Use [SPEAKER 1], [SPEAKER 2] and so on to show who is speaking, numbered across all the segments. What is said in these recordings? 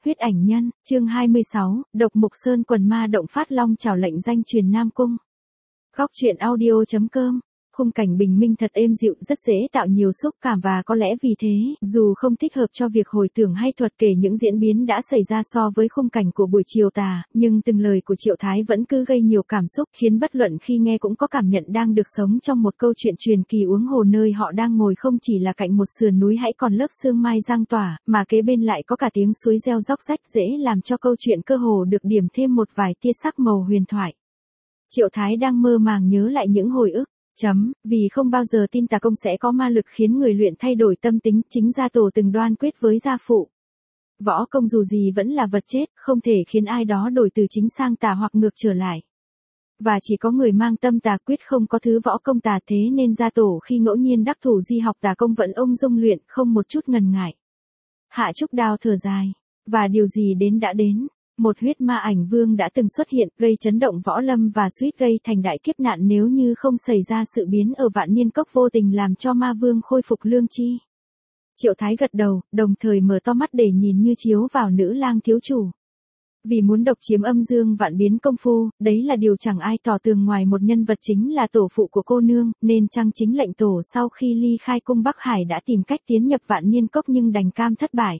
[SPEAKER 1] Huyết ảnh nhân, chương 26, Độc Mục Sơn quần ma động phát long chào lệnh danh truyền Nam Cung. Góc truyện audio.com. Khung cảnh bình minh thật êm dịu, rất dễ tạo nhiều xúc cảm và có lẽ vì thế, dù không thích hợp cho việc hồi tưởng hay thuật kể những diễn biến đã xảy ra so với khung cảnh của buổi chiều tà, nhưng từng lời của Triệu Thái vẫn cứ gây nhiều cảm xúc, khiến bất luận khi nghe cũng có cảm nhận đang được sống trong một câu chuyện truyền kỳ uống hồ nơi họ đang ngồi không chỉ là cạnh một sườn núi hãy còn lớp sương mai giăng tỏa, mà kế bên lại có cả tiếng suối reo róc rách dễ làm cho câu chuyện cơ hồ được điểm thêm một vài tia sắc màu huyền thoại. Triệu Thái đang mơ màng nhớ lại những hồi ức. Vì không bao giờ tin tà công sẽ có ma lực khiến người luyện thay đổi tâm tính, chính gia tổ từng đoan quyết với gia phụ. Võ công dù gì vẫn là vật chết, không thể khiến ai đó đổi từ chính sang tà hoặc ngược trở lại. Và chỉ có người mang tâm tà quyết không có thứ võ công tà, thế nên gia tổ khi ngẫu nhiên đắc thủ di học tà công vẫn ung dung luyện, không một chút ngần ngại. Hạ Trúc Đào thở dài, và điều gì đến đã đến. Một huyết ma ảnh vương đã từng xuất hiện, gây chấn động võ lâm và suýt gây thành đại kiếp nạn nếu như không xảy ra sự biến ở Vạn Niên Cốc vô tình làm cho ma vương khôi phục lương chi. Triệu Thái gật đầu, đồng thời mở to mắt để nhìn như chiếu vào nữ lang thiếu chủ. Vì muốn độc chiếm âm dương vạn biến công phu, đấy là điều chẳng ai tỏ tường ngoài một nhân vật chính là tổ phụ của cô nương, nên chăng chính lệnh tổ sau khi ly khai cung Bắc Hải đã tìm cách tiến nhập Vạn Niên Cốc nhưng đành cam thất bại.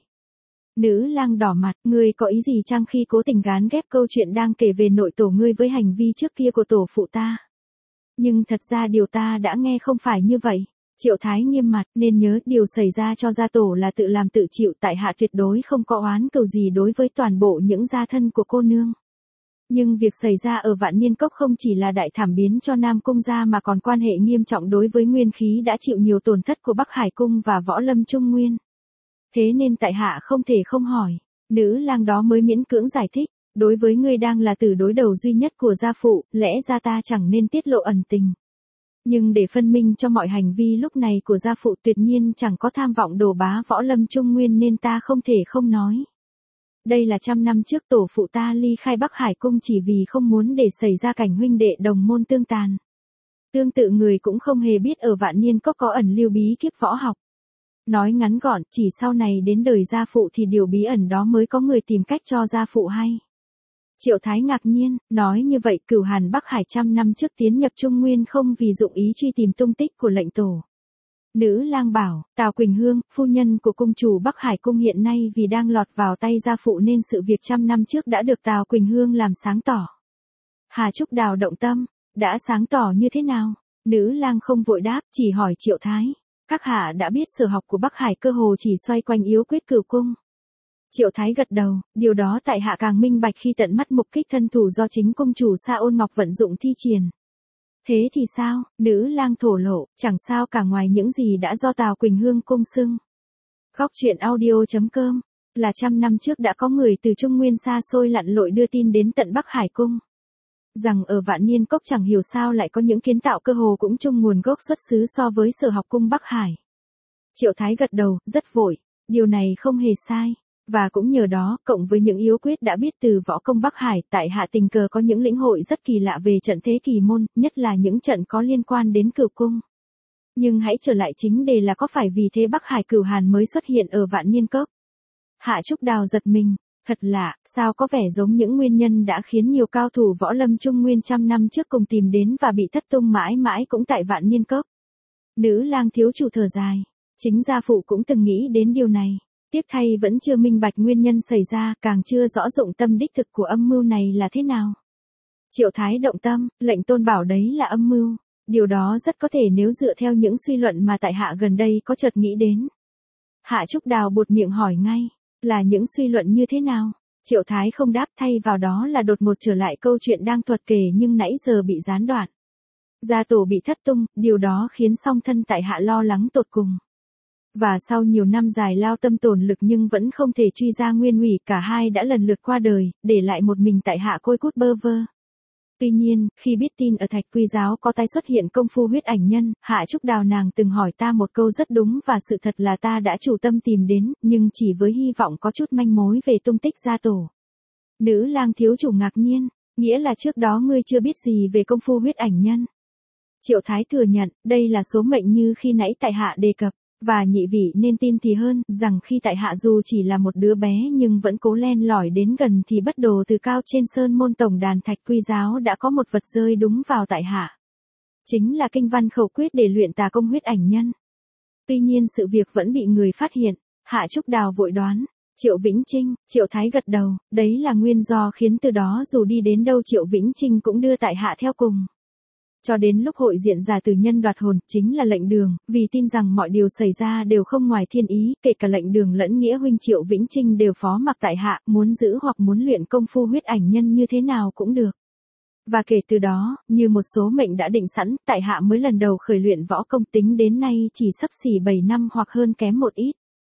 [SPEAKER 1] Nữ lang đỏ mặt, ngươi có ý gì chăng khi cố tình gán ghép câu chuyện đang kể về nội tổ ngươi với hành vi trước kia của tổ phụ ta? Nhưng thật ra điều ta đã nghe không phải như vậy. Triệu Thái nghiêm mặt, nên nhớ điều xảy ra cho gia tổ là tự làm tự chịu, tại hạ tuyệt đối không có oán cừu gì đối với toàn bộ những gia thân của cô nương. Nhưng việc xảy ra ở Vạn Niên Cốc không chỉ là đại thảm biến cho Nam Cung gia mà còn quan hệ nghiêm trọng đối với nguyên khí đã chịu nhiều tổn thất của Bắc Hải Cung và võ lâm Trung Nguyên. Thế nên tại hạ không thể không hỏi. Nữ lang đó mới miễn cưỡng giải thích, đối với ngươi đang là tử đối đầu duy nhất của gia phụ, lẽ ra ta chẳng nên tiết lộ ẩn tình. Nhưng để phân minh cho mọi hành vi lúc này của gia phụ tuyệt nhiên chẳng có tham vọng đổ bá võ lâm Trung Nguyên nên ta không thể không nói. Đây là 100 năm trước tổ phụ ta ly khai Bắc Hải Cung chỉ vì không muốn để xảy ra cảnh huynh đệ đồng môn tương tàn. Tương tự người cũng không hề biết ở Vạn Niên Cốc có ẩn lưu bí kíp võ học. Nói ngắn gọn, chỉ sau này đến đời gia phụ thì điều bí ẩn đó mới có người tìm cách cho gia phụ hay. Triệu Thái ngạc nhiên, nói như vậy Cửu Hàn Bắc Hải 100 năm trước tiến nhập Trung Nguyên không vì dụng ý truy tìm tung tích của lệnh tổ. Nữ lang bảo, Tào Quỳnh Hương, phu nhân của cung chủ Bắc Hải Cung hiện nay vì đang lọt vào tay gia phụ nên sự việc 100 năm trước đã được Tào Quỳnh Hương làm sáng tỏ. Hà Trúc Đào động tâm, đã sáng tỏ như thế nào? Nữ lang không vội đáp, chỉ hỏi Triệu Thái. Các hạ đã biết sở học của Bắc Hải cơ hồ chỉ xoay quanh yếu quyết Cửu cung. Triệu Thái gật đầu, điều đó tại hạ càng minh bạch khi tận mắt mục kích thân thủ do chính cung chủ Sa Ôn Ngọc vận dụng thi triển. Thế thì sao? Nữ lang thổ lộ, chẳng sao cả ngoài những gì đã do Tào Quỳnh Hương cung xưng. Góc truyện audio.com, là 100 năm trước đã có người từ Trung Nguyên xa xôi lặn lội đưa tin đến tận Bắc Hải Cung. Rằng ở Vạn Niên Cốc chẳng hiểu sao lại có những kiến tạo cơ hồ cũng chung nguồn gốc xuất xứ so với sở học cung Bắc Hải. Triệu Thái gật đầu, rất vội, điều này không hề sai. Và cũng nhờ đó, cộng với những yếu quyết đã biết từ võ công Bắc Hải, tại hạ tình cờ có những lĩnh hội rất kỳ lạ về trận thế kỳ môn, nhất là những trận có liên quan đến Cửu cung. Nhưng hãy trở lại chính đề là có phải vì thế Bắc Hải Cửu Hàn mới xuất hiện ở Vạn Niên Cốc? Hạ Trúc Đào giật mình. Thật lạ, sao có vẻ giống những nguyên nhân đã khiến nhiều cao thủ võ lâm Trung Nguyên 100 năm trước cùng tìm đến và bị thất tung mãi mãi cũng tại Vạn Niên Cốc. Nữ lang thiếu chủ thở dài. Chính gia phụ cũng từng nghĩ đến điều này. Tiếc thay vẫn chưa minh bạch nguyên nhân xảy ra, càng chưa rõ dụng tâm đích thực của âm mưu này là thế nào. Triệu Thái động tâm, lệnh tôn bảo đấy là âm mưu. Điều đó rất có thể nếu dựa theo những suy luận mà tại hạ gần đây có chợt nghĩ đến. Hạ Trúc Đào buột miệng hỏi ngay. Là những suy luận như thế nào? Triệu Thái không đáp, thay vào đó là đột ngột trở lại câu chuyện đang thuật kể nhưng nãy giờ bị gián đoạn. Gia tổ bị thất tung, điều đó khiến song thân tại hạ lo lắng tột cùng. Và sau nhiều năm dài lao tâm tổn lực nhưng vẫn không thể truy ra nguyên ủy, cả hai đã lần lượt qua đời, để lại một mình tại hạ côi cút bơ vơ. Tuy nhiên, khi biết tin ở Thạch Quy Giáo có tái xuất hiện công phu huyết ảnh nhân, Hạ Trúc Đào nàng từng hỏi ta một câu rất đúng và sự thật là ta đã chủ tâm tìm đến, nhưng chỉ với hy vọng có chút manh mối về tung tích gia tổ. Nữ lang thiếu chủ ngạc nhiên, nghĩa là trước đó ngươi chưa biết gì về công phu huyết ảnh nhân. Triệu Thái thừa nhận, đây là số mệnh như khi nãy tại hạ đề cập. Và nhị vị nên tin thì hơn, rằng khi tại hạ dù chỉ là một đứa bé nhưng vẫn cố len lỏi đến gần thì bất đồ từ cao trên sơn môn tổng đàn Thạch Quy giáo đã có một vật rơi đúng vào tại hạ. Chính là kinh văn khẩu quyết để luyện tà công huyết ảnh nhân. Tuy nhiên sự việc vẫn bị người phát hiện, Hạ Trúc Đào vội đoán. Triệu Vĩnh Trinh, Triệu Thái gật đầu, đấy là nguyên do khiến từ đó dù đi đến đâu Triệu Vĩnh Trinh cũng đưa tại hạ theo cùng. Cho đến lúc hội diện giả tử nhân đoạt hồn, chính là lệnh đường, vì tin rằng mọi điều xảy ra đều không ngoài thiên ý, kể cả lệnh đường lẫn nghĩa huynh Triệu Vĩnh Trinh đều phó mặc tại hạ, muốn giữ hoặc muốn luyện công phu huyết ảnh nhân như thế nào cũng được. Và kể từ đó, như một số mệnh đã định sẵn, tại hạ mới lần đầu khởi luyện võ công, tính đến nay chỉ sắp xỉ 7 năm hoặc hơn kém một ít.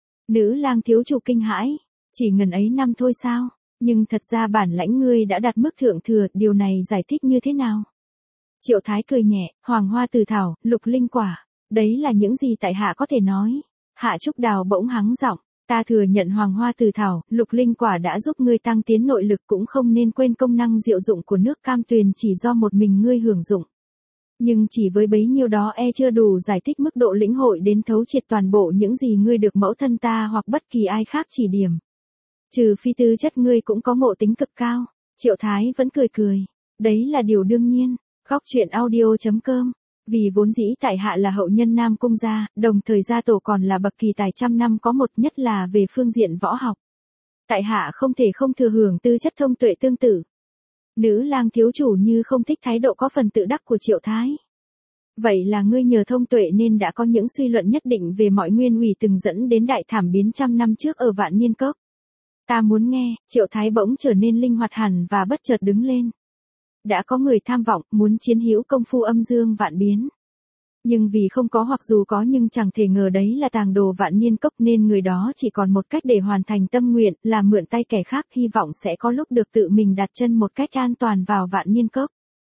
[SPEAKER 1] Nữ lang thiếu chủ kinh hãi, chỉ ngần ấy năm thôi sao, nhưng thật ra bản lãnh ngươi đã đạt mức thượng thừa, điều này giải thích như thế nào? Triệu Thái cười nhẹ, hoàng hoa từ thảo, lục linh quả, đấy là những gì tại hạ có thể nói. Hạ Trúc Đào bỗng hắng giọng, ta thừa nhận hoàng hoa từ thảo, lục linh quả đã giúp ngươi tăng tiến nội lực, cũng không nên quên công năng diệu dụng của nước cam tuyền chỉ do một mình ngươi hưởng dụng. Nhưng chỉ với bấy nhiêu đó chưa đủ giải thích mức độ lĩnh hội đến thấu triệt toàn bộ những gì ngươi được mẫu thân ta hoặc bất kỳ ai khác chỉ điểm. Trừ phi tư chất ngươi cũng có ngộ tính cực cao. Triệu Thái vẫn cười cười. Đấy là điều đương nhiên. Góc truyện audio.com. Vì vốn dĩ tại hạ là hậu nhân Nam Cung gia, đồng thời gia tổ còn là bậc kỳ tài trăm năm có một, nhất là về phương diện võ học. Tại hạ không thể không thừa hưởng tư chất thông tuệ tương tự. Nữ lang thiếu chủ như không thích thái độ có phần tự đắc của Triệu Thái. Vậy là ngươi nhờ thông tuệ nên đã có những suy luận nhất định về mọi nguyên ủy từng dẫn đến đại thảm biến trăm năm trước ở Vạn Niên Cốc. Ta muốn nghe. Triệu Thái bỗng trở nên linh hoạt hẳn và bất chợt đứng lên. Đã có người tham vọng, muốn chiến hữu công phu âm dương vạn biến. Nhưng vì không có hoặc dù có nhưng chẳng thể ngờ đấy là tàng đồ Vạn Niên Cốc nên người đó chỉ còn một cách để hoàn thành tâm nguyện là mượn tay kẻ khác, hy vọng sẽ có lúc được tự mình đặt chân một cách an toàn vào Vạn Niên Cốc.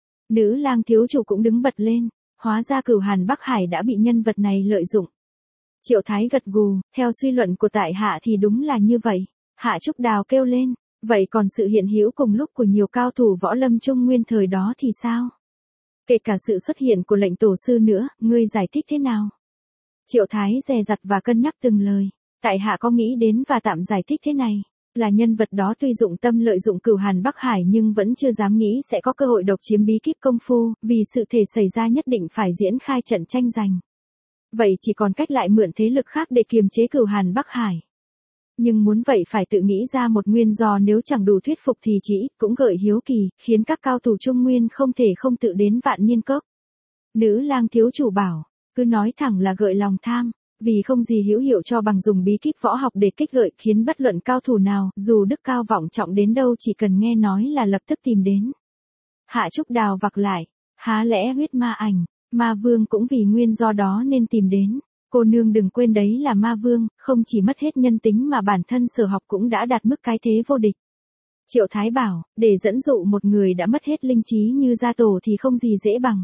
[SPEAKER 1] Nữ lang thiếu chủ cũng đứng bật lên, hóa ra Cửu Hàn Bắc Hải đã bị nhân vật này lợi dụng. Triệu Thái gật gù, theo suy luận của tại hạ thì đúng là như vậy. Hạ Trúc Đào kêu lên, vậy còn sự hiện hữu cùng lúc của nhiều cao thủ võ lâm Trung Nguyên thời đó thì sao? Kể cả sự xuất hiện của lệnh tổ sư nữa, ngươi giải thích thế nào? Triệu Thái dè dặt và cân nhắc từng lời. Tại hạ có nghĩ đến và tạm giải thích thế này. Là nhân vật đó tuy dụng tâm lợi dụng Cửu Hàn Bắc Hải nhưng vẫn chưa dám nghĩ sẽ có cơ hội độc chiếm bí kíp công phu, vì sự thể xảy ra nhất định phải diễn khai trận tranh giành. Vậy chỉ còn cách lại mượn thế lực khác để kiềm chế Cửu Hàn Bắc Hải. Nhưng muốn vậy phải tự nghĩ ra một nguyên do, nếu chẳng đủ thuyết phục thì chỉ cũng gợi hiếu kỳ, khiến các cao thủ Trung Nguyên không thể không tự đến Vạn Niên Cốc. Nữ lang thiếu chủ bảo, cứ nói thẳng là gợi lòng tham, vì không gì hữu hiệu cho bằng dùng bí kíp võ học để kích gợi, khiến bất luận cao thủ nào, dù đức cao vọng trọng đến đâu chỉ cần nghe nói là lập tức tìm đến. Hạ Trúc Đào vặc lại, há lẽ huyết ma ảnh, ma vương cũng vì nguyên do đó nên tìm đến. Cô nương đừng quên đấy là ma vương, không chỉ mất hết nhân tính mà bản thân sở học cũng đã đạt mức cái thế vô địch. Triệu Thái bảo, để dẫn dụ một người đã mất hết linh trí như gia tổ thì không gì dễ bằng.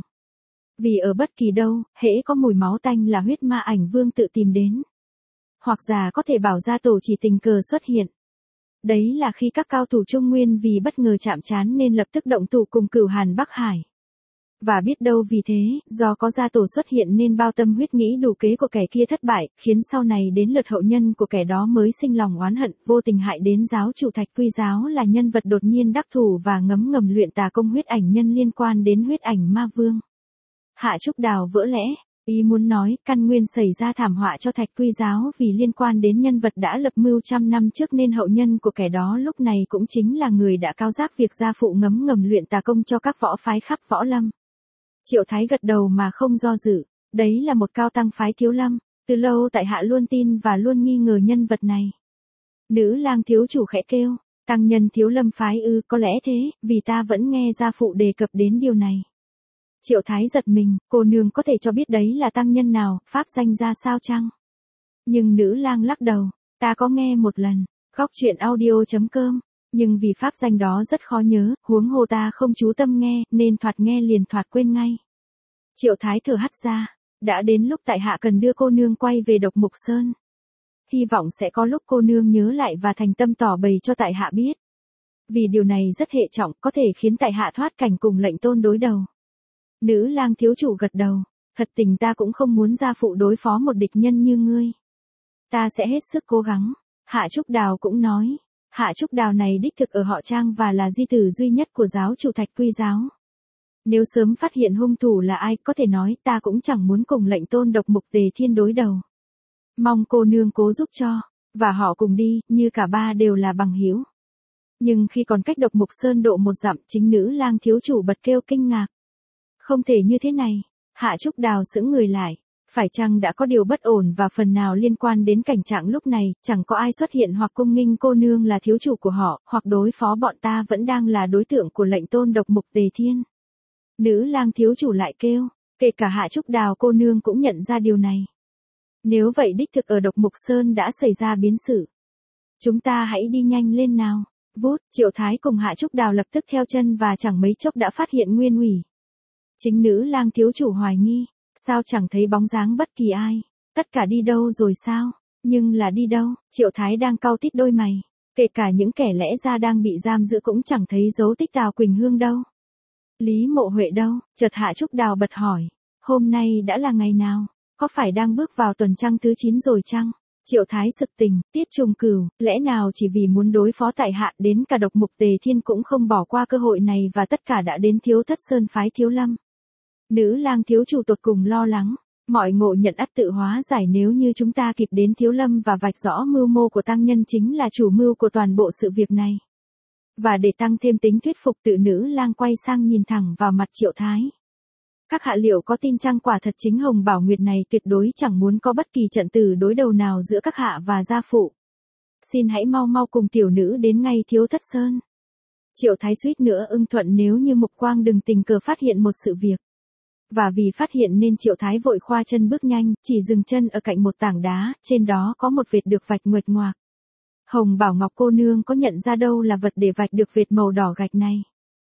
[SPEAKER 1] Vì ở bất kỳ đâu, hễ có mùi máu tanh là huyết ma ảnh vương tự tìm đến. Hoặc giả có thể bảo gia tổ chỉ tình cờ xuất hiện. Đấy là khi các cao thủ Trung Nguyên vì bất ngờ chạm trán nên lập tức động thủ cùng Cửu Hàn Bắc Hải. Và biết đâu vì thế, do có gia tổ xuất hiện nên bao tâm huyết nghĩ đủ kế của kẻ kia thất bại, khiến sau này đến lượt hậu nhân của kẻ đó mới sinh lòng oán hận, vô tình hại đến giáo chủ Thạch Quy giáo là nhân vật đột nhiên đắc thủ và ngấm ngầm luyện tà công huyết ảnh nhân liên quan đến huyết ảnh ma vương. Hạ Trúc Đào vỡ lẽ, ý muốn nói căn nguyên xảy ra thảm họa cho Thạch Quy giáo vì liên quan đến nhân vật đã lập mưu trăm năm trước, nên hậu nhân của kẻ đó lúc này cũng chính là người đã cao giác việc gia phụ ngấm ngầm luyện tà công cho các võ phái khắp võ lâm. Triệu Thái gật đầu mà không do dự, đấy là một cao tăng phái Thiếu Lâm, từ lâu tại hạ luôn tin và luôn nghi ngờ nhân vật này. Nữ lang thiếu chủ khẽ kêu, tăng nhân Thiếu Lâm phái ư? Có lẽ thế, vì ta vẫn nghe gia phụ đề cập đến điều này. Triệu Thái giật mình, cô nương có thể cho biết đấy là tăng nhân nào, pháp danh ra sao chăng? Nhưng nữ lang lắc đầu, ta có nghe một lần. Góc truyện audio.com. Nhưng vì pháp danh đó rất khó nhớ, huống hồ ta không chú tâm nghe, nên thoạt nghe liền thoạt quên ngay. Triệu Thái thở hắt ra, đã đến lúc tại hạ cần đưa cô nương quay về Độc Mục Sơn. Hy vọng sẽ có lúc cô nương nhớ lại và thành tâm tỏ bày cho tại hạ biết. Vì điều này rất hệ trọng, có thể khiến tại hạ thoát cảnh cùng lệnh tôn đối đầu. Nữ lang thiếu chủ gật đầu, Thật tình ta cũng không muốn ra phụ đối phó một địch nhân như ngươi. Ta sẽ hết sức cố gắng. Hạ Trúc Đào cũng nói. Hạ Trúc Đào này đích thực ở họ Trang và là di tử duy nhất của giáo chủ Thạch Quy giáo. Nếu sớm phát hiện hung thủ là ai, có thể nói ta cũng chẳng muốn cùng lệnh tôn độc mục Tề Thiên đối đầu. Mong cô nương cố giúp cho, và họ cùng đi, như cả ba đều là bằng hữu. Nhưng khi còn cách Độc Mục Sơn độ một dặm, chính nữ lang thiếu chủ bật kêu kinh ngạc. Không thể như thế này. Hạ Trúc Đào sững người lại. Phải chăng đã có điều bất ổn và phần nào liên quan đến cảnh trạng lúc này, chẳng có ai xuất hiện hoặc cung nghinh cô nương là thiếu chủ của họ, hoặc đối phó bọn ta vẫn đang là đối tượng của lệnh tôn độc mục Tề Thiên. Nữ lang thiếu chủ lại kêu, kể cả Hạ Trúc Đào cô nương cũng nhận ra điều này. Nếu vậy đích thực ở Độc Mục Sơn đã xảy ra biến sự. Chúng ta hãy đi nhanh lên nào. Vút, Triệu Thái cùng Hạ Trúc Đào lập tức theo chân và chẳng mấy chốc đã phát hiện Nguyên Ủy. Chính nữ lang thiếu chủ hoài nghi, sao chẳng thấy bóng dáng bất kỳ ai, tất cả đi đâu rồi sao, nhưng là đi đâu, Triệu Thái đang cau tít đôi mày, kể cả những kẻ lẽ ra đang bị giam giữ cũng chẳng thấy dấu tích Tào Quỳnh Hương đâu. Lý Mộ Huệ đâu, chợt Hạ Trúc Đào bật hỏi, hôm nay đã là ngày nào, có phải đang bước vào tuần trăng thứ 9 rồi chăng? Triệu Thái sực tỉnh, Tiết Trùng Cửu, lẽ nào chỉ vì muốn đối phó tại hạ đến cả Độc Mục Tề Thiên cũng không bỏ qua cơ hội này và tất cả đã đến Thiếu Thất Sơn phái Thiếu Lâm. Nữ lang thiếu chủ tột cùng lo lắng, mọi ngộ nhận ắt tự hóa giải nếu như chúng ta kịp đến Thiếu Lâm và vạch rõ mưu mô của tăng nhân chính là chủ mưu của toàn bộ sự việc này. Và để tăng thêm tính thuyết phục tự nữ lang quay sang nhìn thẳng vào mặt Triệu Thái. Các hạ liệu có tin chăng quả thật chính Hồng Bảo Nguyệt này tuyệt đối chẳng muốn có bất kỳ trận tử đối đầu nào giữa các hạ và gia phụ. Xin hãy mau mau cùng tiểu nữ đến ngay Thiếu Thất Sơn. Triệu Thái suýt nữa ưng thuận nếu như Mục Quang đừng tình cờ phát hiện một sự việc. Và vì phát hiện nên Triệu Thái vội khoa chân bước nhanh, chỉ dừng chân ở cạnh một tảng đá, trên đó có một vệt được vạch nguệch ngoạc. Hồng Bảo Ngọc cô nương có nhận ra đâu là vật để vạch được vệt màu đỏ gạch này?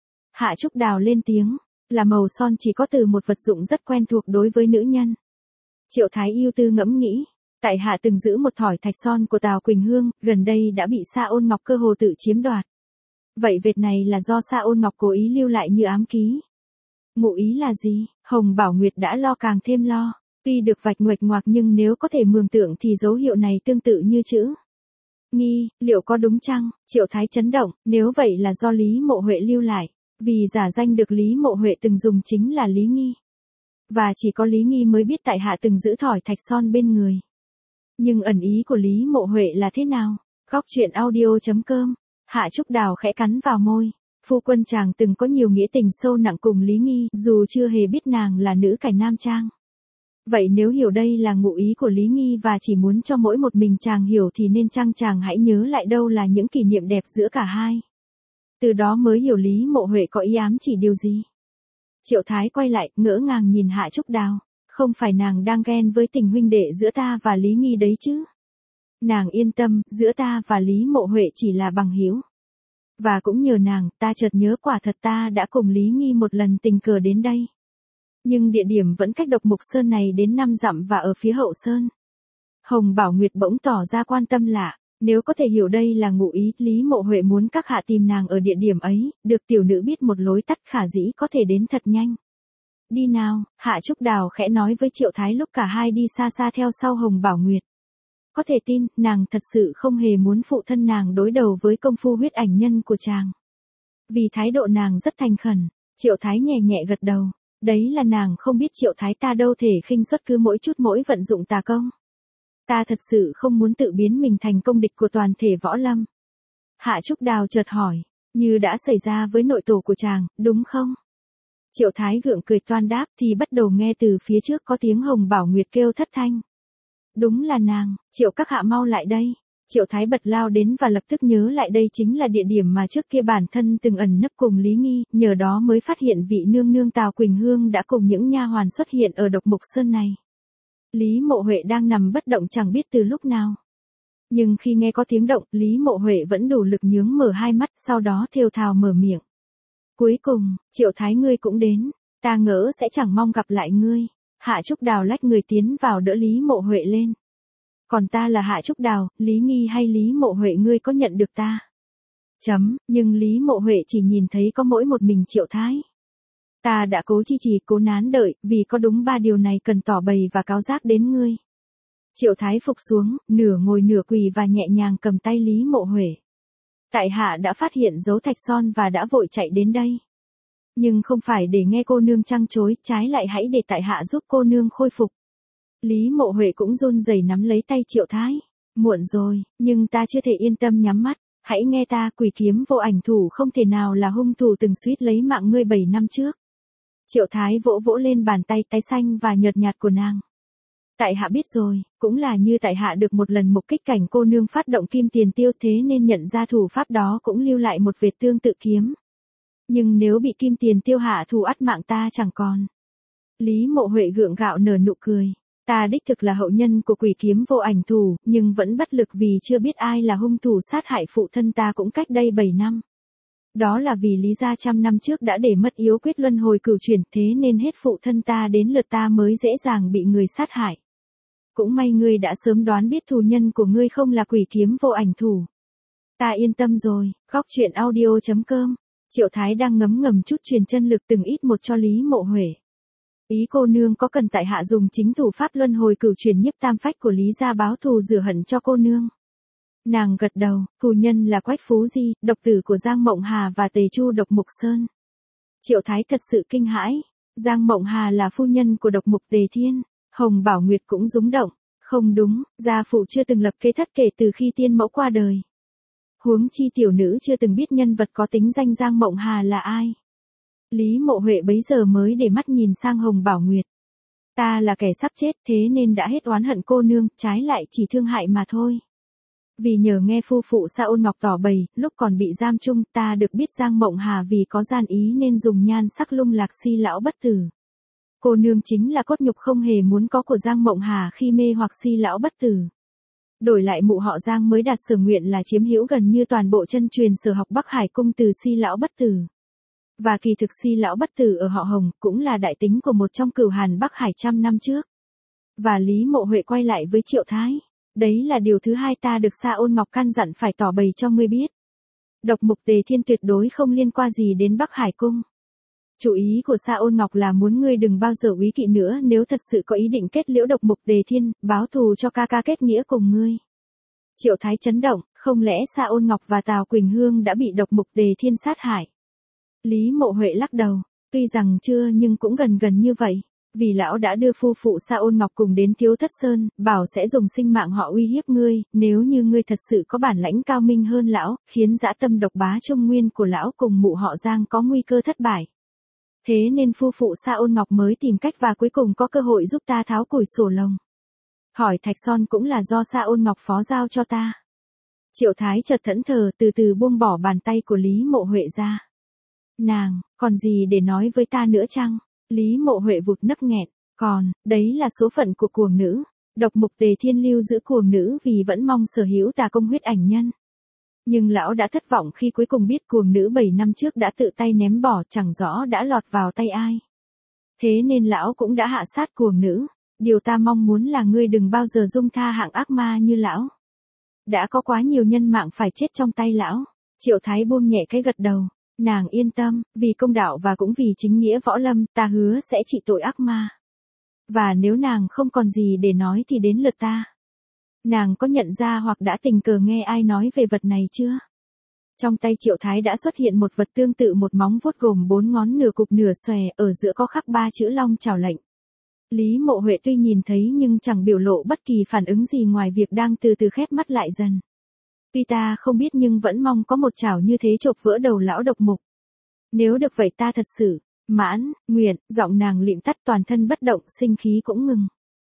[SPEAKER 1] Hạ Trúc Đào lên tiếng, là màu son chỉ có từ một vật dụng rất quen thuộc đối với nữ nhân. Triệu Thái ưu tư ngẫm nghĩ, tại hạ từng giữ một thỏi thạch son của Tào Quỳnh Hương, gần đây đã bị Sa Ôn Ngọc cơ hồ tự chiếm đoạt. Vậy vệt này là do Sa Ôn Ngọc cố ý lưu lại như ám ký. Ngụ ý là gì? Hồng Bảo Nguyệt đã lo càng thêm lo. Tuy được vạch nguệch ngoạc nhưng nếu có thể mường tượng thì dấu hiệu này tương tự như chữ nghi, liệu có đúng chăng? Triệu Thái chấn động, nếu vậy là do Lý Mộ Huệ lưu lại. Vì giả danh được Lý Mộ Huệ từng dùng chính là Lý Nghi. Và chỉ có Lý Nghi mới biết tại hạ từng giữ thỏi thạch son bên người. Nhưng ẩn ý của Lý Mộ Huệ là thế nào? Góc truyện audio.com. Hạ Trúc Đào khẽ cắn vào môi. Phu quân chàng từng có nhiều nghĩa tình sâu nặng cùng Lý Nghi, dù chưa hề biết nàng là nữ cải nam trang. Vậy nếu hiểu đây là ngụ ý của Lý Nghi và chỉ muốn cho mỗi một mình chàng hiểu thì nên chăng chàng hãy nhớ lại đâu là những kỷ niệm đẹp giữa cả hai. Từ đó mới hiểu Lý Mộ Huệ có ý ám chỉ điều gì. Triệu Thái quay lại, ngỡ ngàng nhìn Hạ Trúc Đào. Không phải nàng đang ghen với tình huynh đệ giữa ta và Lý Nghi đấy chứ? Nàng yên tâm, giữa ta và Lý Mộ Huệ chỉ là bằng hữu. Và cũng nhờ nàng, ta chợt nhớ quả thật ta đã cùng Lý Nghi một lần tình cờ đến đây. Nhưng địa điểm vẫn cách Độc Mục Sơn này đến 5 dặm và ở phía hậu sơn. Hồng Bảo Nguyệt bỗng tỏ ra quan tâm lạ. Nếu có thể hiểu đây là ngụ ý, Lý Mộ Huệ muốn các hạ tìm nàng ở địa điểm ấy, được tiểu nữ biết một lối tắt khả dĩ có thể đến thật nhanh. Đi nào, Hạ Trúc Đào khẽ nói với Triệu Thái lúc cả hai đi xa xa theo sau Hồng Bảo Nguyệt. Có thể tin, nàng thật sự không hề muốn phụ thân nàng đối đầu với công phu huyết ảnh nhân của chàng. Vì thái độ nàng rất thành khẩn, Triệu Thái nhẹ nhẹ gật đầu. Đấy là nàng không biết Triệu Thái ta đâu thể khinh suất cứ mỗi chút mỗi vận dụng tà công. Ta thật sự không muốn tự biến mình thành công địch của toàn thể võ lâm. Hạ Trúc Đào chợt hỏi, như đã xảy ra với nội tổ của chàng, đúng không? Triệu Thái gượng cười toan đáp thì bắt đầu nghe từ phía trước có tiếng Hồng Bảo Nguyệt kêu thất thanh. Đúng là nàng, Triệu các hạ mau lại đây. Triệu Thái bật lao đến và lập tức nhớ lại đây chính là địa điểm mà trước kia bản thân từng ẩn nấp cùng Lý Nghi, nhờ đó mới phát hiện vị nương nương Tào Quỳnh Hương đã cùng những nha hoàn xuất hiện ở Độc Mục Sơn này. Lý Mộ Huệ đang nằm bất động chẳng biết từ lúc nào. Nhưng khi nghe có tiếng động, Lý Mộ Huệ vẫn đủ lực nhướng mở hai mắt, sau đó thều thào mở miệng. Cuối cùng, Triệu Thái ngươi cũng đến, ta ngỡ sẽ chẳng mong gặp lại ngươi. Hạ Trúc Đào lách người tiến vào đỡ Lý Mộ Huệ lên. Còn ta là Hạ Trúc Đào, Lý Nghi hay Lý Mộ Huệ ngươi có nhận được ta? Nhưng Lý Mộ Huệ chỉ nhìn thấy có mỗi một mình Triệu Thái. Ta đã cố chi trì cố nán đợi, vì có đúng 3 điều này cần tỏ bày và cáo giác đến ngươi. Triệu Thái phục xuống, nửa ngồi nửa quỳ và nhẹ nhàng cầm tay Lý Mộ Huệ. Tại hạ đã phát hiện dấu thạch son và đã vội chạy đến đây. Nhưng không phải để nghe cô nương trăng chối, trái lại hãy để tại hạ giúp cô nương khôi phục. Lý Mộ Huệ cũng run rẩy nắm lấy tay Triệu Thái. Muộn rồi, nhưng ta chưa thể yên tâm nhắm mắt. Hãy nghe ta, Quỷ Kiếm Vô Ảnh thủ không thể nào là hung thủ từng suýt lấy mạng ngươi 7 năm trước. Triệu Thái vỗ vỗ lên bàn tay tái xanh và nhợt nhạt của nàng. Tại hạ biết rồi, cũng là như tại hạ được một lần mục kích cảnh cô nương phát động kim tiền tiêu thế nên nhận ra thủ pháp đó cũng lưu lại một vệt tương tự kiếm. Nhưng nếu bị kim tiền tiêu hạ thủ ắt mạng ta chẳng còn. Lý Mộ Huệ gượng gạo nở nụ cười. Ta đích thực là hậu nhân của Quỷ Kiếm Vô Ảnh thủ, nhưng vẫn bất lực vì chưa biết ai là hung thủ sát hại phụ thân ta cũng cách đây 7 năm. Đó là vì Lý gia 100 năm trước đã để mất yếu quyết luân hồi cửu chuyển thế nên hết phụ thân ta đến lượt ta mới dễ dàng bị người sát hại. Cũng may ngươi đã sớm đoán biết thù nhân của ngươi không là Quỷ Kiếm Vô Ảnh thủ. Ta yên tâm rồi, góc truyện audio.com. Triệu Thái đang ngấm ngầm chút truyền chân lực từng ít một cho Lý Mộ Huệ. Ý cô nương có cần tại hạ dùng chính thủ pháp luân hồi cửu chuyển nhiếp tam phách của Lý gia báo thù rửa hận cho cô nương? Nàng gật đầu, thù nhân là Quách Phú Di, độc tử của Giang Mộng Hà và Tề Chu Độc Mục Sơn. Triệu Thái thật sự kinh hãi, Giang Mộng Hà là phu nhân của Độc Mục Tề Thiên, Hồng Bảo Nguyệt cũng rúng động, không đúng, gia phụ chưa từng lập kế thất kể từ khi tiên mẫu qua đời. Huống chi tiểu nữ chưa từng biết nhân vật có tính danh Giang Mộng Hà là ai. Lý Mộ Huệ bấy giờ mới để mắt nhìn sang Hồng Bảo Nguyệt. Ta là kẻ sắp chết thế nên đã hết oán hận cô nương, trái lại chỉ thương hại mà thôi. Vì nhờ nghe phu phụ Sa Ôn Ngọc tỏ bày, lúc còn bị giam chung ta được biết Giang Mộng Hà vì có gian ý nên dùng nhan sắc lung lạc Si lão bất tử. Cô nương chính là cốt nhục không hề muốn có của Giang Mộng Hà khi mê hoặc Si lão bất tử. Đổi lại mụ họ Giang mới đạt sở nguyện là chiếm hữu gần như toàn bộ chân truyền sở học Bắc Hải cung từ Si lão bất tử. Và kỳ thực Si lão bất tử ở họ Hồng cũng là đại tính của một trong cửu hàn Bắc Hải 100 năm trước. Và Lý Mộ Huệ quay lại với Triệu Thái. Đấy là điều thứ hai ta được Sa Ôn Ngọc căn dặn phải tỏ bày cho ngươi biết. Độc Mục Tề Thiên tuyệt đối không liên quan gì đến Bắc Hải cung. Chủ ý của Sa Ôn Ngọc là muốn ngươi đừng bao giờ úy kỵ nữa nếu thật sự có ý định kết liễu Độc Mục Tề Thiên, báo thù cho ca ca kết nghĩa cùng ngươi. Triệu Thái chấn động, không lẽ Sa Ôn Ngọc và Tào Quỳnh Hương đã bị Độc Mục Tề Thiên sát hại? Lý Mộ Huệ lắc đầu, tuy rằng chưa nhưng cũng gần như vậy. Vì lão đã đưa phu phụ Sa Ôn Ngọc cùng đến Thiếu Thất Sơn, bảo sẽ dùng sinh mạng họ uy hiếp ngươi, nếu như ngươi thật sự có bản lãnh cao minh hơn lão, khiến dã tâm độc bá Trung Nguyên của lão cùng mụ họ Giang có nguy cơ thất bại. Thế nên phu phụ Sa Ôn Ngọc mới tìm cách và cuối cùng có cơ hội giúp ta tháo củi sổ lồng. Hỏi thạch son cũng là do Sa Ôn Ngọc phó giao cho ta. Triệu Thái chợt thẫn thờ từ từ buông bỏ bàn tay của Lý Mộ Huệ ra. Nàng, còn gì để nói với ta nữa chăng? Lý Mộ Huệ vụt nấc nghẹn, còn, đấy là số phận của cuồng nữ. Độc Mục Tề Thiên lưu giữ cuồng nữ vì vẫn mong sở hữu tà công huyết ảnh nhân. Nhưng lão đã thất vọng khi cuối cùng biết cuồng nữ 7 năm trước đã tự tay ném bỏ chẳng rõ đã lọt vào tay ai. Thế nên lão cũng đã hạ sát cuồng nữ. Điều ta mong muốn là ngươi đừng bao giờ dung tha hạng ác ma như lão. Đã có quá nhiều nhân mạng phải chết trong tay lão. Triệu Thái buông nhẹ cái gật đầu. Nàng yên tâm, vì công đạo và cũng vì chính nghĩa võ lâm, ta hứa sẽ trị tội ác ma. Và nếu nàng không còn gì để nói thì đến lượt ta. Nàng có nhận ra hoặc đã tình cờ nghe ai nói về vật này chưa? Trong tay Triệu Thái đã xuất hiện một vật tương tự một móng vuốt gồm 4 ngón nửa cụp nửa xòe, ở giữa có khắc 3 chữ Long Chảo Lệnh. Lý Mộ Huệ tuy nhìn thấy nhưng chẳng biểu lộ bất kỳ phản ứng gì ngoài việc đang từ từ khép mắt lại dần. Tuy ta không biết nhưng vẫn mong có một chảo như thế chộp vỡ đầu lão Độc Mục. Nếu được vậy ta thật sự, mãn, nguyện, giọng nàng lịm tắt toàn thân bất động, sinh khí cũng ngừng.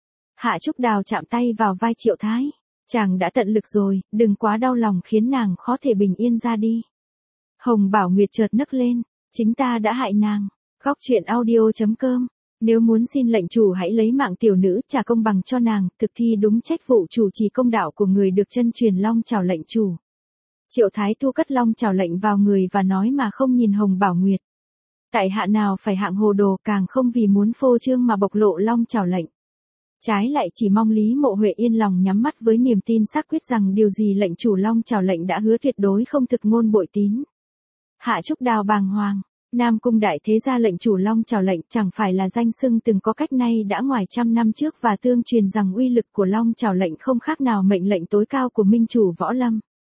[SPEAKER 1] Hạ Trúc Đào chạm tay vào vai Triệu Thái. Chàng đã tận lực rồi, đừng quá đau lòng khiến nàng khó thể bình yên ra đi. Hồng Bảo Nguyệt chợt nấc lên, chính ta đã hại nàng. Góc truyện audio.com. Nếu muốn xin lệnh chủ hãy lấy mạng tiểu nữ trả công bằng cho nàng, thực thi đúng trách vụ chủ trì công đạo của người được chân truyền Long Chảo Lệnh chủ. Triệu Thái thu cất Long Chảo Lệnh vào người và nói mà không nhìn Hồng Bảo Nguyệt. Tại hạ nào phải hạng hồ đồ, càng không vì muốn phô trương mà bộc lộ Long Chảo Lệnh. Trái lại chỉ mong Lý Mộ Huệ yên lòng nhắm mắt với niềm tin xác quyết rằng điều gì lệnh chủ Long Chảo Lệnh đã hứa tuyệt đối không thực ngôn bội tín. Hạ Trúc Đào bàng hoàng, Nam Cung đại thế gia lệnh chủ Long Chảo lệnh chẳng phải là danh xưng từng có cách nay đã ngoài trăm năm trước và tương truyền rằng uy lực của Long Chảo lệnh không khác nào mệnh lệnh tối cao của minh chủ võ lâm.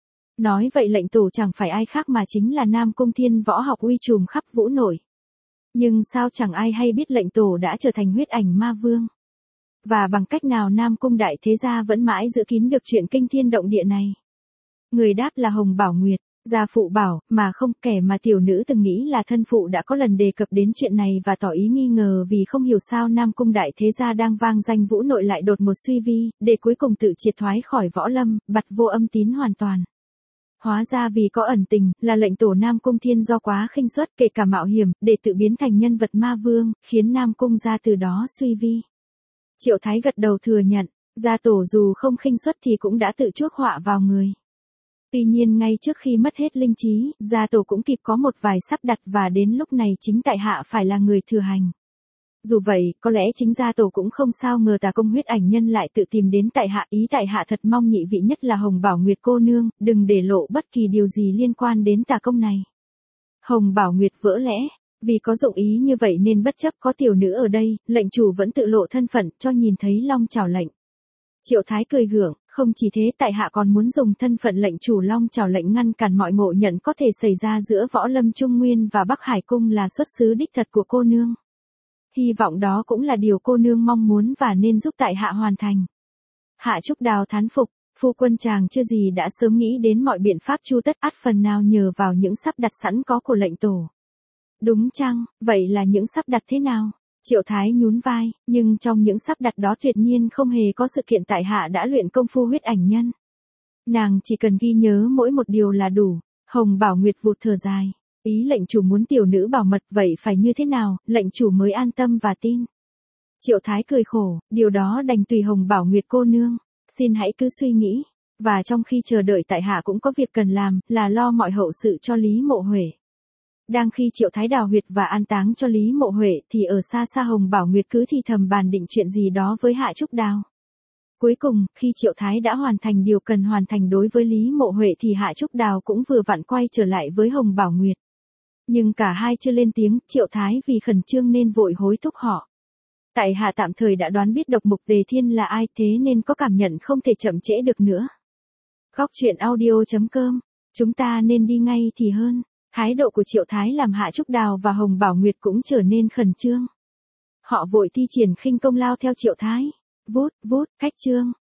[SPEAKER 1] Nói vậy lệnh tổ chẳng phải ai khác mà chính là Nam Cung Thiên võ học uy trùm khắp vũ nội. Nhưng sao chẳng ai hay biết lệnh tổ đã trở thành huyết ảnh ma vương. Và bằng cách nào Nam Cung đại thế gia vẫn mãi giữ kín được chuyện kinh thiên động địa này. Người đáp là Hồng Bảo Nguyệt. Gia phụ bảo, mà không, kẻ mà tiểu nữ từng nghĩ là thân phụ đã có lần đề cập đến chuyện này và tỏ ý nghi ngờ vì không hiểu sao Nam Cung đại thế gia đang vang danh vũ nội lại đột một suy vi, để cuối cùng tự triệt thoái khỏi võ lâm, bặt vô âm tín hoàn toàn. Hóa ra vì có ẩn tình, là lệnh tổ Nam Cung Thiên do quá khinh suất kể cả mạo hiểm, để tự biến thành nhân vật ma vương, khiến Nam Cung gia từ đó suy vi. Triệu Thái gật đầu thừa nhận, gia tổ dù không khinh suất thì cũng đã tự chuốc họa vào người. Tuy nhiên ngay trước khi mất hết linh trí, gia tổ cũng kịp có một vài sắp đặt và đến lúc này chính tại hạ phải là người thừa hành. Dù vậy, có lẽ chính gia tổ cũng không sao ngờ tà công huyết ảnh nhân lại tự tìm đến tại hạ, ý tại hạ thật mong nhị vị nhất là Hồng Bảo Nguyệt cô nương, đừng để lộ bất kỳ điều gì liên quan đến tà công này. Hồng Bảo Nguyệt vỡ lẽ, vì có dụng ý như vậy nên bất chấp có tiểu nữ ở đây, lệnh chủ vẫn tự lộ thân phận cho nhìn thấy Long Chảo lệnh. Triệu Thái cười gượng, không chỉ thế tại hạ còn muốn dùng thân phận lệnh chủ Long Chảo lệnh ngăn cản mọi ngộ nhận có thể xảy ra giữa võ lâm Trung Nguyên và Bắc Hải Cung là xuất xứ đích thật của cô nương. Hy vọng đó cũng là điều cô nương mong muốn và nên giúp tại hạ hoàn thành. Hạ Trúc Đào thán phục, phu quân chàng chưa gì đã sớm nghĩ đến mọi biện pháp chu tất ắt phần nào nhờ vào những sắp đặt sẵn có của lệnh tổ. Đúng chăng, vậy là những sắp đặt thế nào? Triệu Thái nhún vai, nhưng trong những sắp đặt đó tuyệt nhiên không hề có sự kiện tại hạ đã luyện công phu huyết ảnh nhân. Nàng chỉ cần ghi nhớ mỗi một điều là đủ. Hồng Bảo Nguyệt vụt thở dài. Ý lệnh chủ muốn tiểu nữ bảo mật vậy phải như thế nào, lệnh chủ mới an tâm và tin. Triệu Thái cười khổ, điều đó đành tùy Hồng Bảo Nguyệt cô nương. Xin hãy cứ suy nghĩ. Và trong khi chờ đợi tại hạ cũng có việc cần làm, là lo mọi hậu sự cho Lý Mộ Huệ. Đang khi Triệu Thái đào huyệt và an táng cho Lý Mộ Huệ thì ở xa xa Hồng Bảo Nguyệt cứ thì thầm bàn định chuyện gì đó với Hạ Trúc Đào. Cuối cùng, khi Triệu Thái đã hoàn thành điều cần hoàn thành đối với Lý Mộ Huệ thì Hạ Trúc Đào cũng vừa vặn quay trở lại với Hồng Bảo Nguyệt. Nhưng cả hai chưa lên tiếng, Triệu Thái vì khẩn trương nên vội hối thúc họ. Tại hạ tạm thời đã đoán biết độc mục Tề Thiên là ai thế nên có cảm nhận không thể chậm trễ được nữa. Góc truyện audio.com, chúng ta nên đi ngay thì hơn. Thái độ của Triệu Thái làm Hạ Trúc Đào và Hồng Bảo Nguyệt cũng trở nên khẩn trương. Họ vội thi triển khinh công lao theo Triệu Thái. Vút, vút, khách trương.